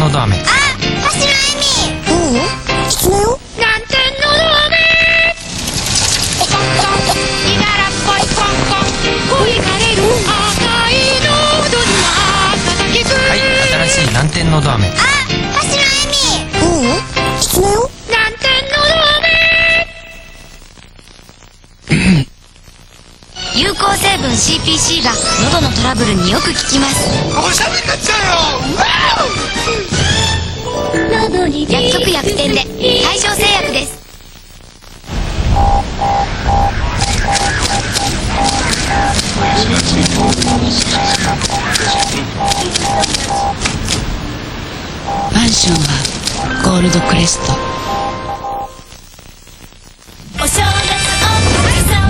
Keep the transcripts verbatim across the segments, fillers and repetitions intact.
のど飴。 あ、橋野恵美。ううん、きつねよ。 南天のど飴。おこんこん、いだらっぽいコンコン、恋かれる赤い喉には叩きつ。 はい、新しい南天のど飴。 あ、橋野恵美。ううん、きつねよ。 南天のど飴。 有効成分 シーピーシー が喉のトラブルによく効きます。 おしゃべりちゃうよ。 薬局薬店で大正製薬です。 マンションはゴールドクレスト。 お正月おめでとう。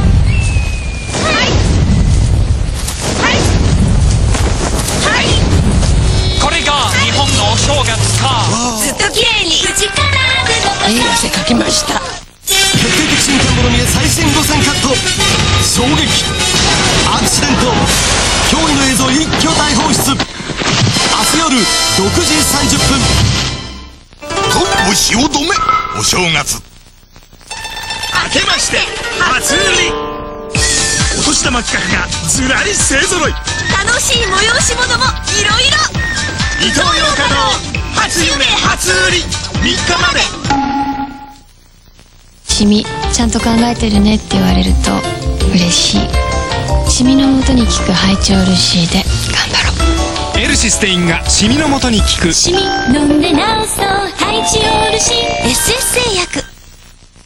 これが日本のお正月か。 ずっと綺麗に口からいい汗かきました。 決定的瞬間もの見え最新路線カット。衝撃アクシデント驚異の映像一挙大放出。明日夜ろくじさんじゅっぷん。と虫を止めお正月明けまして初売り。お年玉企画がずらり勢ぞろい。 楽しい催し物もいろいろ。 イトーヨーカドー初夢初売りみっかまで。 シミちゃんと考えてるねって言われると嬉しい。シミの元に効くハイチョール C で頑張ろう。 エルシステインがシミの元に効く。 シミ飲んで治そうハイチョール C。 エスエス 製薬。